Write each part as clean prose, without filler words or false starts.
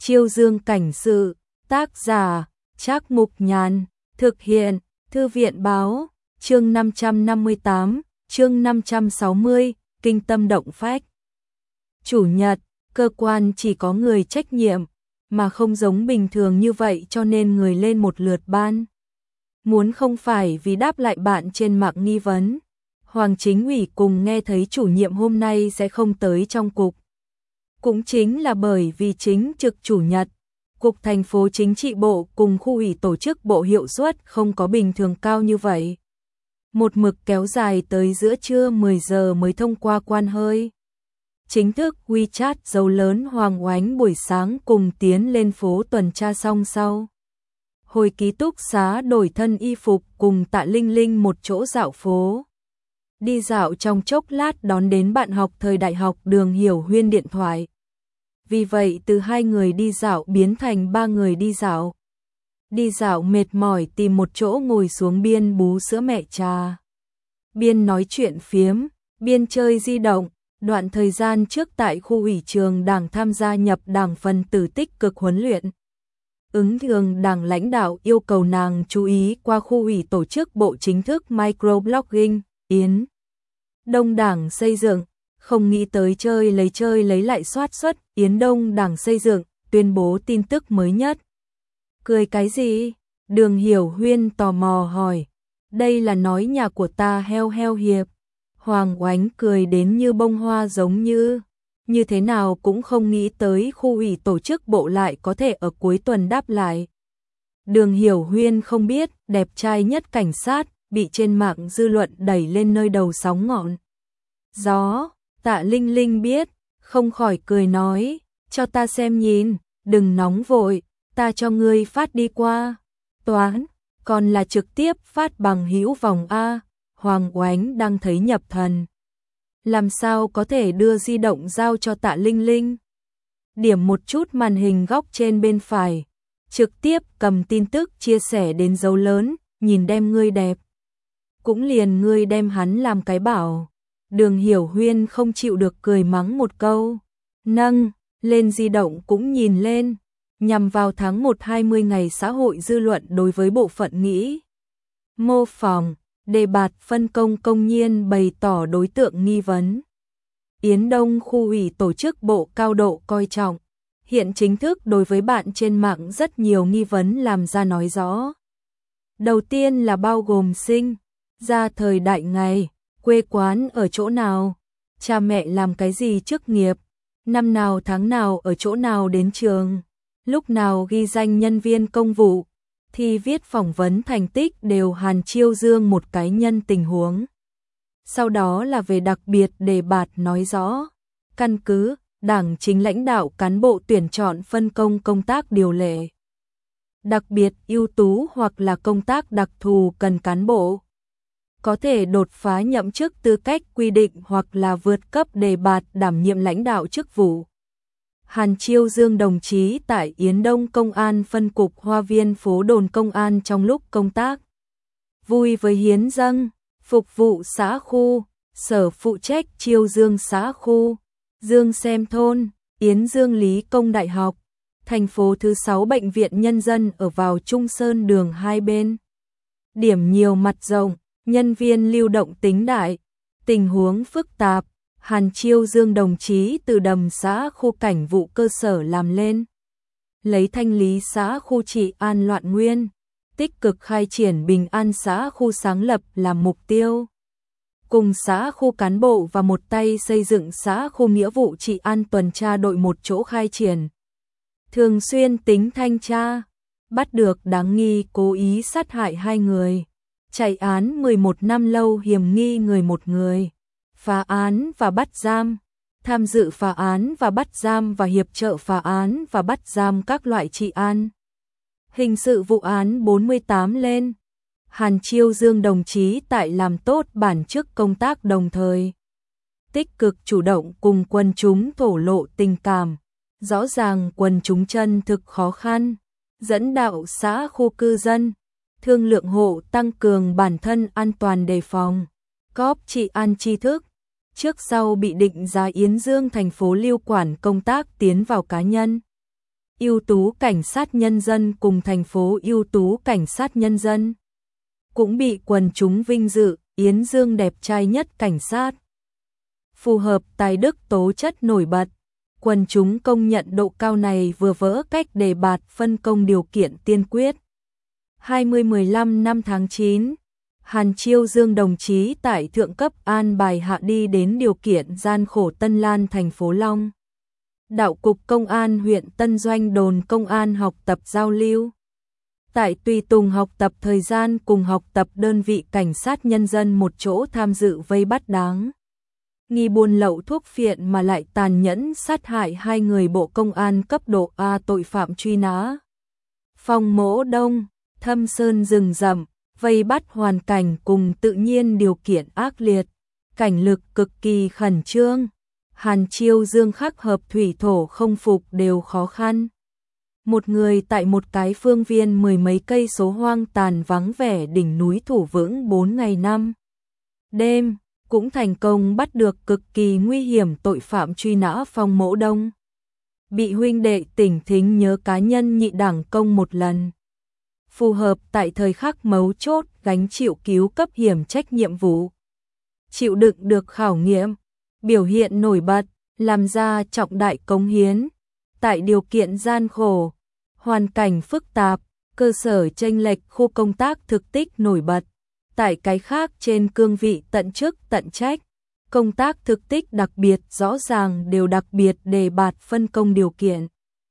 Chiêu Dương cảnh sự, tác giả, Trác Mục Nhàn, thực hiện, Thư viện báo, chương 558, chương 560, kinh tâm động phách. Chủ nhật, cơ quan chỉ có người trách nhiệm, mà không giống bình thường như vậy cho nên người lên một lượt ban. Muốn không phải vì đáp lại bạn trên mạng nghi vấn, Hoàng Chính ủy cùng nghe thấy chủ nhiệm hôm nay sẽ không tới trong cục. Cũng chính là bởi vì chính trực chủ nhật, Cục Thành phố Chính trị Bộ cùng khu ủy tổ chức bộ hiệu suất không có bình thường cao như vậy. Một mực kéo dài tới giữa trưa 10 giờ mới thông qua quan hơi. Chính thức WeChat dấu lớn Hoàng Oánh buổi sáng cùng tiến lên phố tuần tra xong sau. Hồi ký túc xá đổi thân y phục cùng Tạ Linh Linh một chỗ dạo phố. Đi dạo trong chốc lát đón đến bạn học thời đại học Đường Hiểu Huyên điện thoại. Vì vậy từ 2 người đi dạo biến thành 3 người đi dạo. Đi dạo mệt mỏi tìm một chỗ ngồi xuống biên bú sữa mẹ trà. Biên nói chuyện phiếm, biên chơi di động. Đoạn thời gian trước tại khu ủy trường đảng tham gia nhập đảng phần tử tích cực huấn luyện. Ứng thường đảng lãnh đạo yêu cầu nàng chú ý qua khu ủy tổ chức bộ chính thức microblogging, Yến Đông đảng xây dựng, không nghĩ tới chơi lấy lại soát xuất, Yến Đông đảng xây dựng, tuyên bố tin tức mới nhất. Cười cái gì? Đường Hiểu Huyên tò mò hỏi. Đây là nói nhà của ta heo hiệp. Hoàng Oánh cười đến như bông hoa giống như thế nào cũng không nghĩ tới khu ủy tổ chức bộ lại có thể ở cuối tuần đáp lại. Đường Hiểu Huyên không biết, đẹp trai nhất cảnh sát, bị trên mạng dư luận đẩy lên nơi đầu sóng ngọn gió. Tạ Linh Linh biết, không khỏi cười nói, cho ta xem nhìn, đừng nóng vội, ta cho ngươi phát đi qua. Toán, còn là trực tiếp phát bằng hữu vòng A. Hoàng Oánh đang thấy nhập thần. Làm sao có thể đưa di động giao cho Tạ Linh Linh? Điểm một chút màn hình góc trên bên phải. Trực tiếp cầm tin tức chia sẻ đến dấu lớn, nhìn đem ngươi đẹp. Cũng liền ngươi đem hắn làm cái bảo. Đường Hiểu Huyên không chịu được cười mắng một câu. Nâng, lên di động cũng nhìn lên. Nhằm vào tháng 1 20 ngày xã hội dư luận đối với bộ phận nghĩ. Mô phỏng. Đề bạt phân công công nhiên bày tỏ đối tượng nghi vấn. Yến Đông khu ủy tổ chức bộ cao độ coi trọng. Hiện chính thức đối với bạn trên mạng rất nhiều nghi vấn làm ra nói rõ. Đầu tiên là bao gồm sinh, ra thời đại ngày, quê quán ở chỗ nào, cha mẹ làm cái gì chức nghiệp, năm nào tháng nào ở chỗ nào đến trường, lúc nào ghi danh nhân viên công vụ. Thì viết phỏng vấn thành tích đều Hàn Chiêu Dương một cá nhân tình huống. Sau đó là về đặc biệt đề bạt nói rõ, căn cứ, đảng chính lãnh đạo cán bộ tuyển chọn phân công công tác điều lệ. Đặc biệt ưu tú hoặc là công tác đặc thù cần cán bộ. Có thể đột phá nhậm chức tư cách quy định hoặc là vượt cấp đề bạt đảm nhiệm lãnh đạo chức vụ. Hàn Chiêu Dương đồng chí tại Yến Đông Công an phân cục Hoa Viên phố đồn công an trong lúc công tác. Vui với hiến dâng, phục vụ xã khu, sở phụ trách Chiêu Dương xã khu, Dương Xem thôn, Yến Dương Lý Công Đại học, thành phố thứ 6 bệnh viện nhân dân ở vào Trung Sơn đường hai bên. Điểm nhiều mặt rộng, nhân viên lưu động tính đại, tình huống phức tạp. Hàn Chiêu Dương đồng chí từ đầm xã khu cảnh vụ cơ sở làm lên. Lấy thanh lý xã khu trị an loạn nguyên, tích cực khai triển bình an xã khu sáng lập làm mục tiêu. Cùng xã khu cán bộ và một tay xây dựng xã khu nghĩa vụ trị an tuần tra đội một chỗ khai triển. Thường xuyên tính thanh tra, bắt được đáng nghi cố ý sát hại 2 người. Chạy án 11 năm lâu hiểm nghi người 1 người. Phá án và bắt giam, tham dự phá án và bắt giam và hiệp trợ phá án và bắt giam các loại trị an. Hình sự vụ án 48 lên. Hàn Chiêu Dương đồng chí tại làm tốt bản chức công tác đồng thời. Tích cực chủ động cùng quần chúng thổ lộ tình cảm. Rõ ràng quần chúng chân thực khó khăn. Dẫn đạo xã khu cư dân. Thương lượng hộ tăng cường bản thân an toàn đề phòng. Cóp trị an tri thức. Trước sau bị định giá Yến Dương thành phố lưu quản công tác tiến vào cá nhân. ưu tú cảnh sát nhân dân cùng thành phố ưu tú cảnh sát nhân dân. Cũng bị quần chúng vinh dự, Yến Dương đẹp trai nhất cảnh sát. Phù hợp tài đức tố chất nổi bật. Quần chúng công nhận độ cao này vừa vỡ cách đề bạt phân công điều kiện tiên quyết. 20-15 năm tháng 9, Hàn Chiêu Dương đồng chí tại thượng cấp an bài hạ đi đến điều kiện gian khổ Tân Lan thành phố Long. Đạo cục Công an huyện Tân Doanh đồn công an học tập giao lưu. Tại tùy tùng học tập thời gian cùng học tập đơn vị cảnh sát nhân dân một chỗ tham dự vây bắt đáng nghi buôn lậu thuốc phiện mà lại tàn nhẫn sát hại 2 người bộ công an cấp độ A tội phạm truy nã. Phong Mỗ Đông, Thâm Sơn rừng rậm, vây bắt hoàn cảnh cùng tự nhiên điều kiện ác liệt, cảnh lực cực kỳ khẩn trương. Hàn Chiêu Dương khắc hợp thủy thổ không phục đều khó khăn. Một người tại một cái phương viên 10 mấy cây số hoang tàn vắng vẻ đỉnh núi thủ vững 4 ngày 5 đêm, cũng thành công bắt được cực kỳ nguy hiểm tội phạm truy nã Phong Mỗ Đông. Bị huynh đệ tỉnh thính nhớ cá nhân nhị đảng công một lần. Phù hợp tại thời khắc mấu chốt gánh chịu cứu cấp hiểm trách nhiệm vụ. Chịu đựng được khảo nghiệm, biểu hiện nổi bật, làm ra trọng đại cống hiến. Tại điều kiện gian khổ, hoàn cảnh phức tạp, cơ sở chênh lệch khu công tác thực tích nổi bật. Tại cái khác trên cương vị tận chức tận trách, công tác thực tích đặc biệt rõ ràng đều đặc biệt đề bạt phân công điều kiện.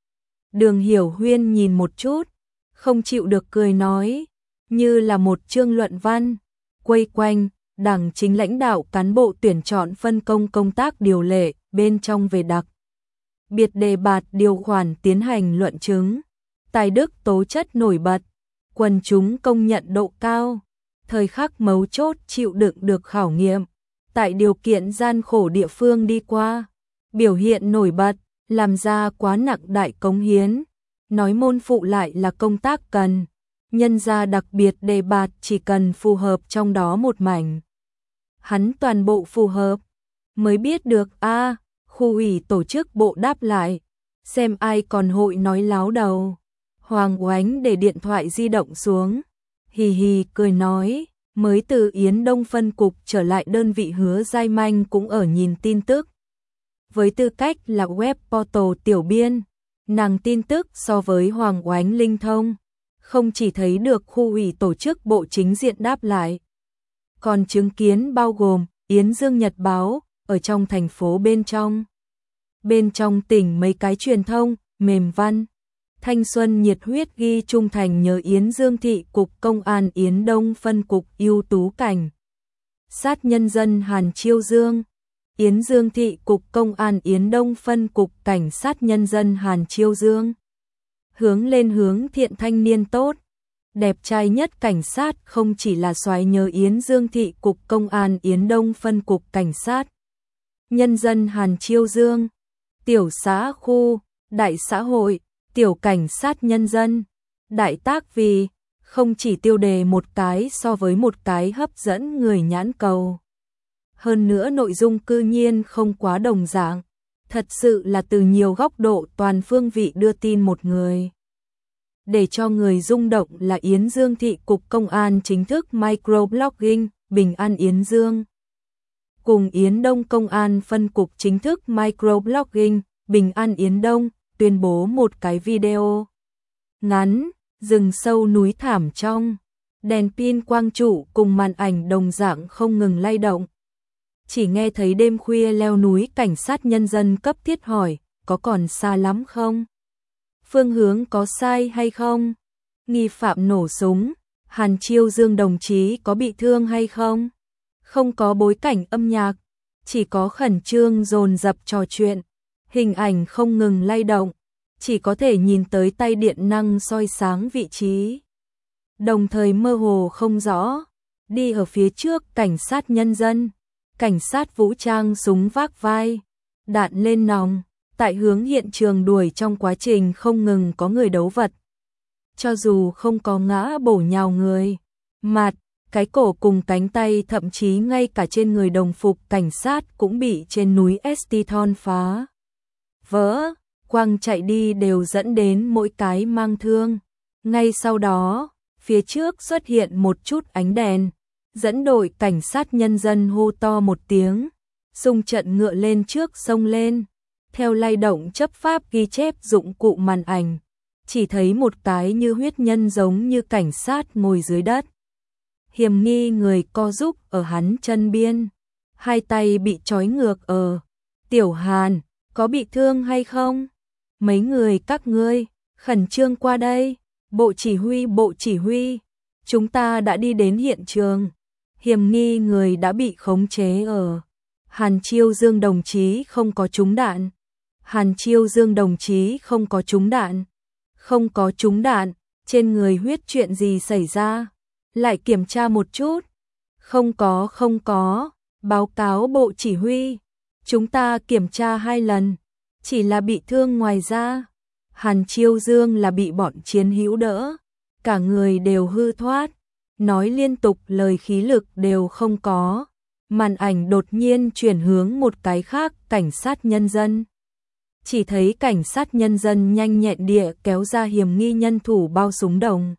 Đường Hiểu Huyên nhìn một chút, không chịu được cười nói, như là một chương luận văn, quay quanh, đảng chính lãnh đạo cán bộ tuyển chọn phân công công tác điều lệ, bên trong về đặc biệt đề bạt điều khoản tiến hành luận chứng, tài đức tố chất nổi bật, quần chúng công nhận độ cao, thời khắc mấu chốt chịu đựng được khảo nghiệm, tại điều kiện gian khổ địa phương đi qua, biểu hiện nổi bật, làm ra quá nặng đại cống hiến, nói môn phụ lại là công tác cần, nhân ra đặc biệt đề bạt chỉ cần phù hợp trong đó một mảnh. Hắn toàn bộ phù hợp, mới biết được khu ủy tổ chức bộ đáp lại, xem ai còn hội nói láo đầu. Hoàng Oánh để điện thoại di động xuống, hì hì cười nói, mới từ Yến Đông phân cục trở lại đơn vị Hứa Giai Manh cũng ở nhìn tin tức. Với tư cách là web portal tiểu biên, nàng tin tức so với Hoàng Oánh linh thông, không chỉ thấy được khu ủy tổ chức bộ chính diện đáp lại, còn chứng kiến bao gồm Yến Dương Nhật Báo, ở trong thành phố bên trong tỉnh mấy cái truyền thông, mềm văn, thanh xuân nhiệt huyết ghi trung thành nhớ Yến Dương thị cục công an Yến Đông phân cục ưu tú cảnh sát nhân dân Hàn Chiêu Dương, Yến Dương thị cục công an Yến Đông phân cục cảnh sát nhân dân Hàn Chiêu Dương. Hướng lên hướng thiện thanh niên tốt, đẹp trai nhất cảnh sát không chỉ là soái nhớ Yến Dương thị cục công an Yến Đông phân cục cảnh sát nhân dân Hàn Chiêu Dương, tiểu xã khu, đại xã hội, tiểu cảnh sát nhân dân, đại tác vì, không chỉ tiêu đề một cái so với một cái hấp dẫn người nhãn cầu. Hơn nữa nội dung cư nhiên không quá đồng dạng, thật sự là từ nhiều góc độ toàn phương vị đưa tin một người. Để cho người rung động là Yến Dương thị cục công an chính thức microblogging, Bình An Yến Dương. Cùng Yến Đông công an phân cục chính thức microblogging, Bình An Yến Đông, tuyên bố một cái video ngắn, rừng sâu núi thảm trong, đèn pin quang trụ cùng màn ảnh đồng dạng không ngừng lay động. Chỉ nghe thấy đêm khuya leo núi cảnh sát nhân dân cấp thiết hỏi, có còn xa lắm không? Phương hướng có sai hay không? Nghi phạm nổ súng, Hàn Chiêu Dương đồng chí có bị thương hay không? Không có bối cảnh âm nhạc, chỉ có khẩn trương dồn dập trò chuyện, hình ảnh không ngừng lay động, chỉ có thể nhìn tới tay điện năng soi sáng vị trí. Đồng thời mơ hồ không rõ, đi ở phía trước cảnh sát nhân dân, cảnh sát vũ trang súng vác vai, đạn lên nòng, tại hướng hiện trường đuổi trong quá trình không ngừng có người đấu vật. Cho dù không có ngã bổ nhào người, mặt, cái cổ cùng cánh tay thậm chí ngay cả trên người đồng phục cảnh sát cũng bị trên núi Estiton phá vỡ, quăng chạy đi đều dẫn đến mỗi cái mang thương. Ngay sau đó, phía trước xuất hiện một chút ánh đèn, dẫn đội cảnh sát nhân dân hô to một tiếng, xung trận ngựa lên trước xông lên, theo lay động chấp pháp ghi chép dụng cụ màn ảnh, chỉ thấy một cái như huyết nhân giống như cảnh sát ngồi dưới đất. Hiểm nghi người co giúp ở hắn chân biên, hai tay bị trói ngược ở. Tiểu Hàn, có bị thương hay không? Mấy người các ngươi, khẩn trương qua đây. Bộ chỉ huy, chúng ta đã đi đến hiện trường. Hiểm nghi người đã bị khống chế ở. Hàn Chiêu Dương đồng chí không có trúng đạn. Hàn Chiêu Dương đồng chí không có trúng đạn. Không có trúng đạn, trên người huyết chuyện gì xảy ra? Lại kiểm tra một chút. Không có, báo cáo bộ chỉ huy. Chúng ta kiểm tra 2 lần, chỉ là bị thương ngoài ra. Hàn Chiêu Dương là bị bọn chiến hữu đỡ, cả người đều hư thoát, nói liên tục lời khí lực đều không có. Màn ảnh đột nhiên chuyển hướng một cái khác, cảnh sát nhân dân. Chỉ thấy cảnh sát nhân dân nhanh nhẹn địa kéo ra hiểm nghi nhân thủ bao súng đồng.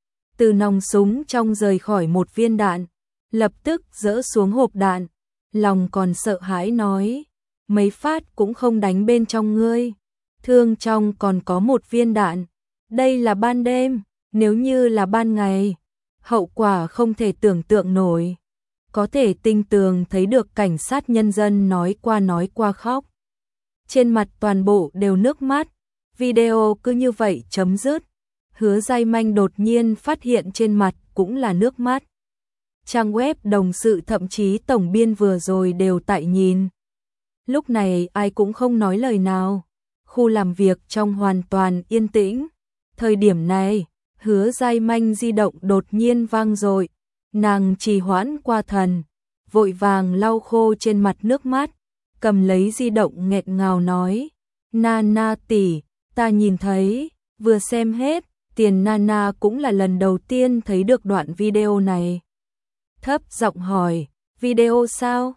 Từ nòng súng trong rời khỏi một viên đạn, lập tức dỡ xuống hộp đạn, lòng còn sợ hãi nói, mấy phát cũng không đánh bên trong ngươi, thương trong còn có một viên đạn, đây là ban đêm, nếu như là ban ngày, hậu quả không thể tưởng tượng nổi. Có thể tinh tường thấy được cảnh sát nhân dân nói qua khóc. Trên mặt toàn bộ đều nước mắt, video cứ như vậy chấm dứt. Hứa Giai Manh đột nhiên phát hiện trên mặt cũng là nước mắt. Trang web đồng sự thậm chí tổng biên vừa rồi đều tại nhìn. Lúc này ai cũng không nói lời nào. Khu làm việc trong hoàn toàn yên tĩnh. Thời điểm này, Hứa Giai Manh di động đột nhiên vang dội. Nàng trì hoãn qua thần, vội vàng lau khô trên mặt nước mắt, cầm lấy di động nghẹn ngào nói, Nana tỷ, ta nhìn thấy, vừa xem hết, Tiền Nana cũng là lần đầu tiên thấy được đoạn video này. Thấp giọng hỏi, video sao?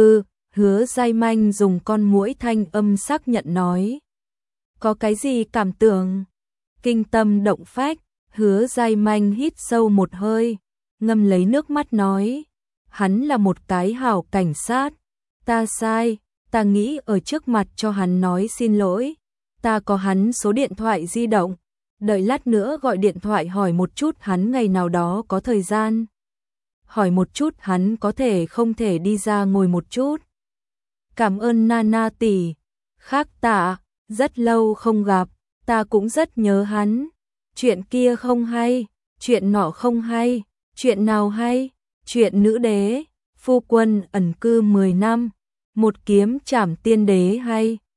Hứa Giai Manh dùng con muỗi thanh âm xác nhận nói. Có cái gì cảm tưởng? Kinh tâm động phách, Hứa Giai Manh hít sâu một hơi, ngâm lấy nước mắt nói, hắn là một cái hảo cảnh sát, ta sai, ta nghĩ ở trước mặt cho hắn nói xin lỗi, ta có hắn số điện thoại di động, đợi lát nữa gọi điện thoại hỏi một chút hắn ngày nào đó có thời gian, hỏi một chút hắn có thể không thể đi ra ngồi một chút. Cảm ơn Nana tỷ, khác tạ, rất lâu không gặp, ta cũng rất nhớ hắn, chuyện kia không hay, chuyện nọ không hay. Chuyện nào hay? Chuyện nữ đế, phu quân ẩn cư 10 năm, một kiếm trảm tiên đế hay?